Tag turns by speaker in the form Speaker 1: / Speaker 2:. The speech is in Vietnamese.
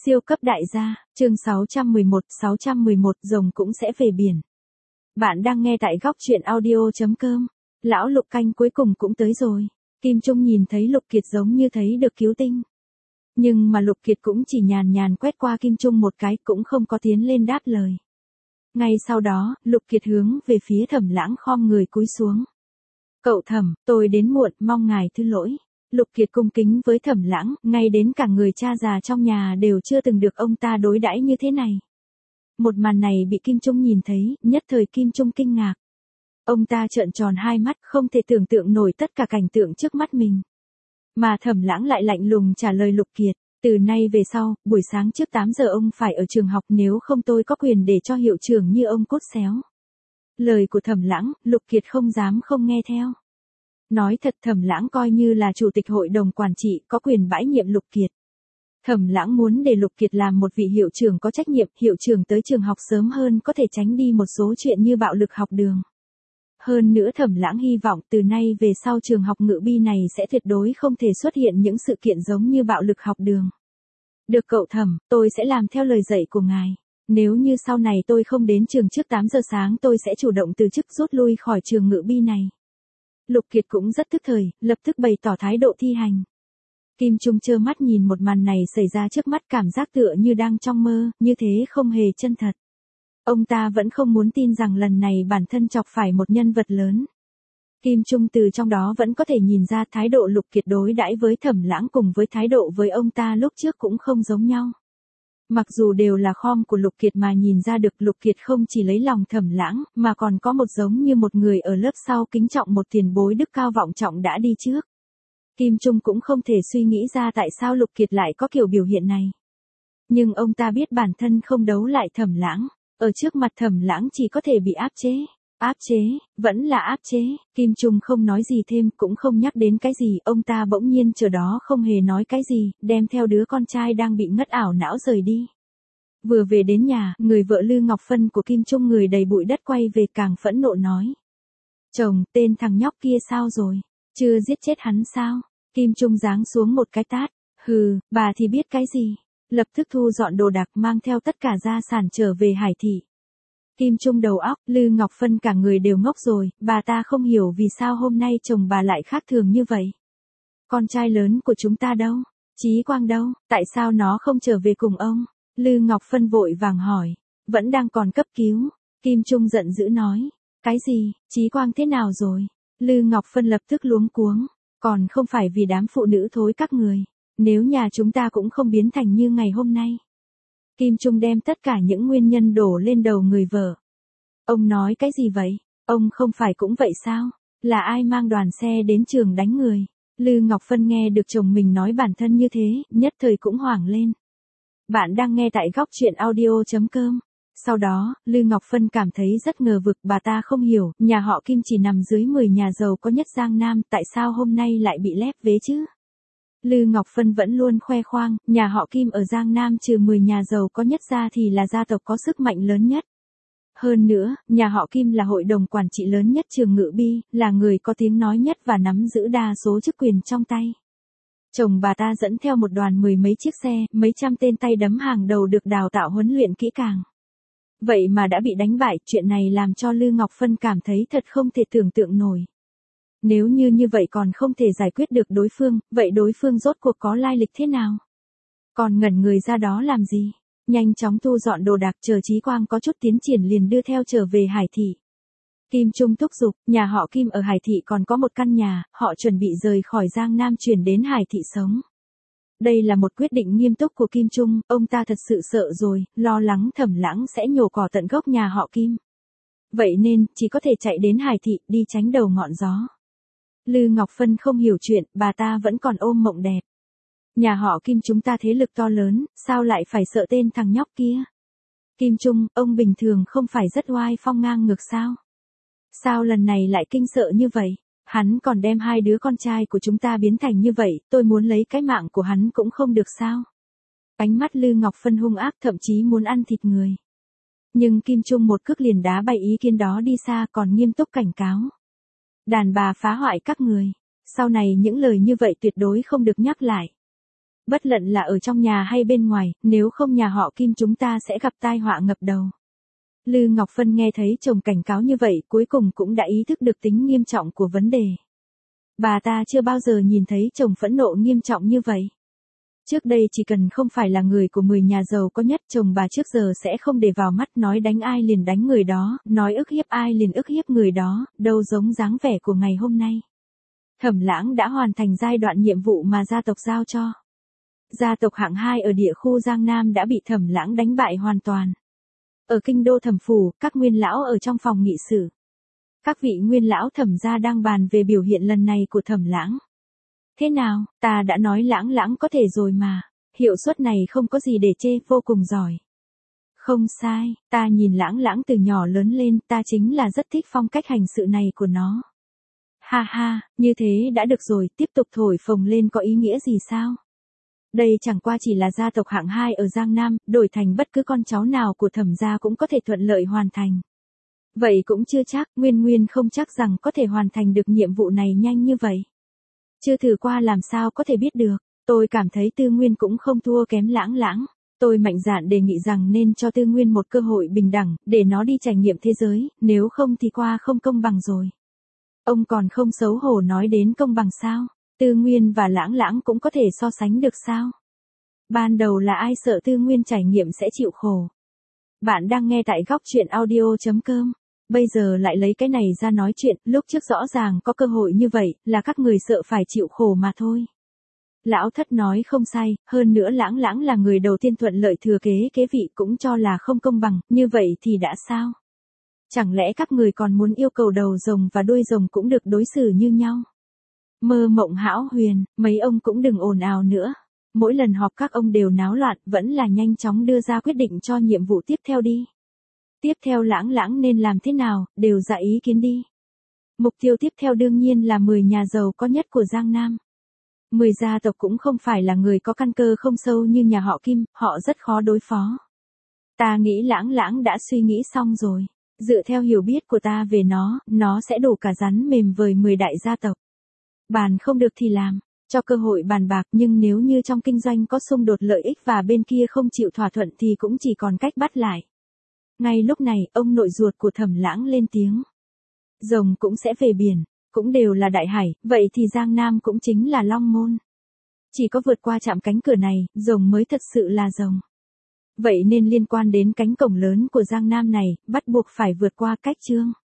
Speaker 1: Siêu cấp đại gia, chương 611, rồng cũng sẽ về biển. Bạn đang nghe tại góc truyện audio.com. Lão Lục canh cuối cùng cũng tới rồi. Kim Trung nhìn thấy Lục Kiệt giống như thấy được cứu tinh. Nhưng mà Lục Kiệt cũng chỉ nhàn nhàn quét qua Kim Trung một cái, cũng không có tiến lên đáp lời. Ngay sau đó, Lục Kiệt hướng về phía Thẩm Lãng khom người cúi xuống. Cậu Thẩm, tôi đến muộn, mong ngài thứ lỗi. Lục Kiệt cung kính với Thẩm Lãng, ngay đến cả người cha già trong nhà đều chưa từng được ông ta đối đãi như thế này. Một màn này bị Kim Trung nhìn thấy, nhất thời Kim Trung kinh ngạc. Ông ta trợn tròn hai mắt, không thể tưởng tượng nổi tất cả cảnh tượng trước mắt mình. Mà Thẩm Lãng lại lạnh lùng trả lời Lục Kiệt, từ nay về sau, buổi sáng trước 8 giờ ông phải ở trường học, nếu không tôi có quyền để cho hiệu trưởng như ông cốt xéo. Lời của Thẩm Lãng, Lục Kiệt không dám không nghe theo. Nói thật, Thẩm Lãng coi như là chủ tịch hội đồng quản trị, có quyền bãi nhiệm Lục Kiệt. Thẩm Lãng muốn để Lục Kiệt làm một vị hiệu trưởng có trách nhiệm, hiệu trưởng tới trường học sớm hơn có thể tránh đi một số chuyện như bạo lực học đường. Hơn nữa Thẩm Lãng hy vọng từ nay về sau trường học Ngự Bi này sẽ tuyệt đối không thể xuất hiện những sự kiện giống như bạo lực học đường. Được cậu Thẩm, tôi sẽ làm theo lời dạy của ngài. Nếu như sau này tôi không đến trường trước 8 giờ sáng tôi sẽ chủ động từ chức rút lui khỏi trường Ngự Bi này. Lục Kiệt cũng rất tức thời, lập tức bày tỏ thái độ thi hành. Kim Trung trơ mắt nhìn một màn này xảy ra trước mắt, cảm giác tựa như đang trong mơ, như thế không hề chân thật. Ông ta vẫn không muốn tin rằng lần này bản thân chọc phải một nhân vật lớn. Kim Trung từ trong đó vẫn có thể nhìn ra thái độ Lục Kiệt đối đãi với Thẩm Lãng cùng với thái độ với ông ta lúc trước cũng không giống nhau. Mặc dù đều là khom của Lục Kiệt mà nhìn ra được Lục Kiệt không chỉ lấy lòng Thẩm Lãng, mà còn có một giống như một người ở lớp sau kính trọng một tiền bối đức cao vọng trọng đã đi trước. Kim Trung cũng không thể suy nghĩ ra tại sao Lục Kiệt lại có kiểu biểu hiện này. Nhưng ông ta biết bản thân không đấu lại Thẩm Lãng, ở trước mặt Thẩm Lãng chỉ có thể bị áp chế. Áp chế, vẫn là áp chế. Kim Trung không nói gì thêm, cũng không nhắc đến cái gì, ông ta bỗng nhiên chờ đó không hề nói cái gì, đem theo đứa con trai đang bị ngất ảo não rời đi. Vừa về đến nhà, người vợ Lư Ngọc Phân của Kim Trung người đầy bụi đất quay về càng phẫn nộ nói. Chồng, tên thằng nhóc kia sao rồi? Chưa giết chết hắn sao? Kim Trung giáng xuống một cái tát. Hừ, bà thì biết cái gì? Lập tức thu dọn đồ đạc mang theo tất cả gia sản trở về Hải Thị. Kim Trung đầu óc, Lư Ngọc Phân cả người đều ngốc rồi, bà ta không hiểu vì sao hôm nay chồng bà lại khác thường như vậy. Con trai lớn của chúng ta đâu? Chí Quang đâu? Tại sao nó không trở về cùng ông? Lư Ngọc Phân vội vàng hỏi. Vẫn đang còn cấp cứu. Kim Trung giận dữ nói. Cái gì? Chí Quang thế nào rồi? Lư Ngọc Phân lập tức luống cuống. Còn không phải vì đám phụ nữ thối các người. Nếu nhà chúng ta cũng không biến thành như ngày hôm nay. Kim Trung đem tất cả những nguyên nhân đổ lên đầu người vợ. Ông nói cái gì vậy? Ông không phải cũng vậy sao? Là ai mang đoàn xe đến trường đánh người? Lư Ngọc Phân nghe được chồng mình nói bản thân như thế, nhất thời cũng hoảng lên. Bạn đang nghe tại góc truyện audio.com. Sau đó, Lư Ngọc Phân cảm thấy rất ngờ vực, bà ta không hiểu, nhà họ Kim chỉ nằm dưới 10 nhà giàu có nhất Giang Nam, tại sao hôm nay lại bị lép vế chứ? Lư Ngọc Phân vẫn luôn khoe khoang, nhà họ Kim ở Giang Nam trừ 10 nhà giàu có nhất ra thì là gia tộc có sức mạnh lớn nhất. Hơn nữa, nhà họ Kim là hội đồng quản trị lớn nhất trường Ngự Bi, là người có tiếng nói nhất và nắm giữ đa số chức quyền trong tay. Chồng bà ta dẫn theo một đoàn 10 mấy chiếc xe, mấy trăm tên tay đấm hàng đầu được đào tạo huấn luyện kỹ càng. Vậy mà đã bị đánh bại, chuyện này làm cho Lư Ngọc Phân cảm thấy thật không thể tưởng tượng nổi. Nếu như vậy còn không thể giải quyết được đối phương, vậy đối phương rốt cuộc có lai lịch thế nào? Còn ngẩn người ra đó làm gì? Nhanh chóng thu dọn đồ đạc, chờ Chí Quang có chút tiến triển liền đưa theo trở về Hải Thị. Kim Trung thúc giục, nhà họ Kim ở Hải Thị còn có một căn nhà, họ chuẩn bị rời khỏi Giang Nam chuyển đến Hải Thị sống. Đây là một quyết định nghiêm túc của Kim Trung, ông ta thật sự sợ rồi, lo lắng Thẩm Lãng sẽ nhổ cỏ tận gốc nhà họ Kim. Vậy nên, chỉ có thể chạy đến Hải Thị, đi tránh đầu ngọn gió. Lư Ngọc Phân không hiểu chuyện, bà ta vẫn còn ôm mộng đẹp. Nhà họ Kim chúng ta thế lực to lớn, sao lại phải sợ tên thằng nhóc kia? Kim Trung, ông bình thường không phải rất oai phong ngang ngược sao? Sao lần này lại kinh sợ như vậy? Hắn còn đem hai đứa con trai của chúng ta biến thành như vậy, tôi muốn lấy cái mạng của hắn cũng không được sao? Ánh mắt Lư Ngọc Phân hung ác, thậm chí muốn ăn thịt người. Nhưng Kim Trung một cước liền đá bay ý kiến đó đi xa, còn nghiêm túc cảnh cáo. Đàn bà phá hoại các người. Sau này những lời như vậy tuyệt đối không được nhắc lại. Bất luận là ở trong nhà hay bên ngoài, nếu không nhà họ Kim chúng ta sẽ gặp tai họa ngập đầu. Lư Ngọc Phân nghe thấy chồng cảnh cáo như vậy, cuối cùng cũng đã ý thức được tính nghiêm trọng của vấn đề. Bà ta chưa bao giờ nhìn thấy chồng phẫn nộ nghiêm trọng như vậy. Trước đây chỉ cần không phải là người của 10 nhà giàu có nhất, chồng bà trước giờ sẽ không để vào mắt, nói đánh ai liền đánh người đó, nói ức hiếp ai liền ức hiếp người đó, đâu giống dáng vẻ của ngày hôm nay. Thẩm Lãng đã hoàn thành giai đoạn nhiệm vụ mà gia tộc giao cho. Gia tộc hạng 2 ở địa khu Giang Nam đã bị Thẩm Lãng đánh bại hoàn toàn. Ở kinh đô Thẩm phủ, các nguyên lão ở trong phòng nghị sự. Các vị nguyên lão Thẩm gia đang bàn về biểu hiện lần này của Thẩm Lãng. Thế nào, ta đã nói Lãng Lãng có thể rồi mà, hiệu suất này không có gì để chê, vô cùng giỏi. Không sai, ta nhìn Lãng Lãng từ nhỏ lớn lên, ta chính là rất thích phong cách hành sự này của nó. Ha ha, như thế đã được rồi, tiếp tục thổi phồng lên có ý nghĩa gì sao? Đây chẳng qua chỉ là gia tộc hạng 2 ở Giang Nam, đổi thành bất cứ con cháu nào của Thẩm gia cũng có thể thuận lợi hoàn thành. Vậy cũng chưa chắc, Nguyên không chắc rằng có thể hoàn thành được nhiệm vụ này nhanh như vậy. Chưa thử qua làm sao có thể biết được, tôi cảm thấy Tư Nguyên cũng không thua kém Lãng Lãng. Tôi mạnh dạn đề nghị rằng nên cho Tư Nguyên một cơ hội bình đẳng, để nó đi trải nghiệm thế giới, nếu không thì qua không công bằng rồi. Ông còn không xấu hổ nói đến công bằng sao? Tư Nguyên và Lãng Lãng cũng có thể so sánh được sao? Ban đầu là ai sợ Tư Nguyên trải nghiệm sẽ chịu khổ? Bạn đang nghe tại góc truyện audio.com. Bây giờ lại lấy cái này ra nói chuyện, lúc trước rõ ràng có cơ hội như vậy, là các người sợ phải chịu khổ mà thôi. Lão Thất nói không sai, hơn nữa Lãng Lãng là người đầu tiên thuận lợi thừa kế vị cũng cho là không công bằng, như vậy thì đã sao? Chẳng lẽ các người còn muốn yêu cầu đầu rồng và đuôi rồng cũng được đối xử như nhau? Mơ mộng hão huyền, mấy ông cũng đừng ồn ào nữa. Mỗi lần họp các ông đều náo loạn, vẫn là nhanh chóng đưa ra quyết định cho nhiệm vụ tiếp theo đi. Tiếp theo Lãng Lãng nên làm thế nào, đều ra ý kiến đi. Mục tiêu tiếp theo đương nhiên là 10 nhà giàu có nhất của Giang Nam. 10 gia tộc cũng không phải là người có căn cơ không sâu như nhà họ Kim, họ rất khó đối phó. Ta nghĩ Lãng Lãng đã suy nghĩ xong rồi. Dựa theo hiểu biết của ta về nó sẽ đủ cả rắn mềm với 10 đại gia tộc. Bàn không được thì làm, cho cơ hội bàn bạc, nhưng nếu như trong kinh doanh có xung đột lợi ích và bên kia không chịu thỏa thuận thì cũng chỉ còn cách bắt lại. Ngay lúc này, ông nội ruột của Thẩm Lãng lên tiếng. Rồng cũng sẽ về biển, cũng đều là đại hải, vậy thì Giang Nam cũng chính là Long Môn. Chỉ có vượt qua chạm cánh cửa này, rồng mới thật sự là rồng. Vậy nên liên quan đến cánh cổng lớn của Giang Nam này, bắt buộc phải vượt qua Cách Chương.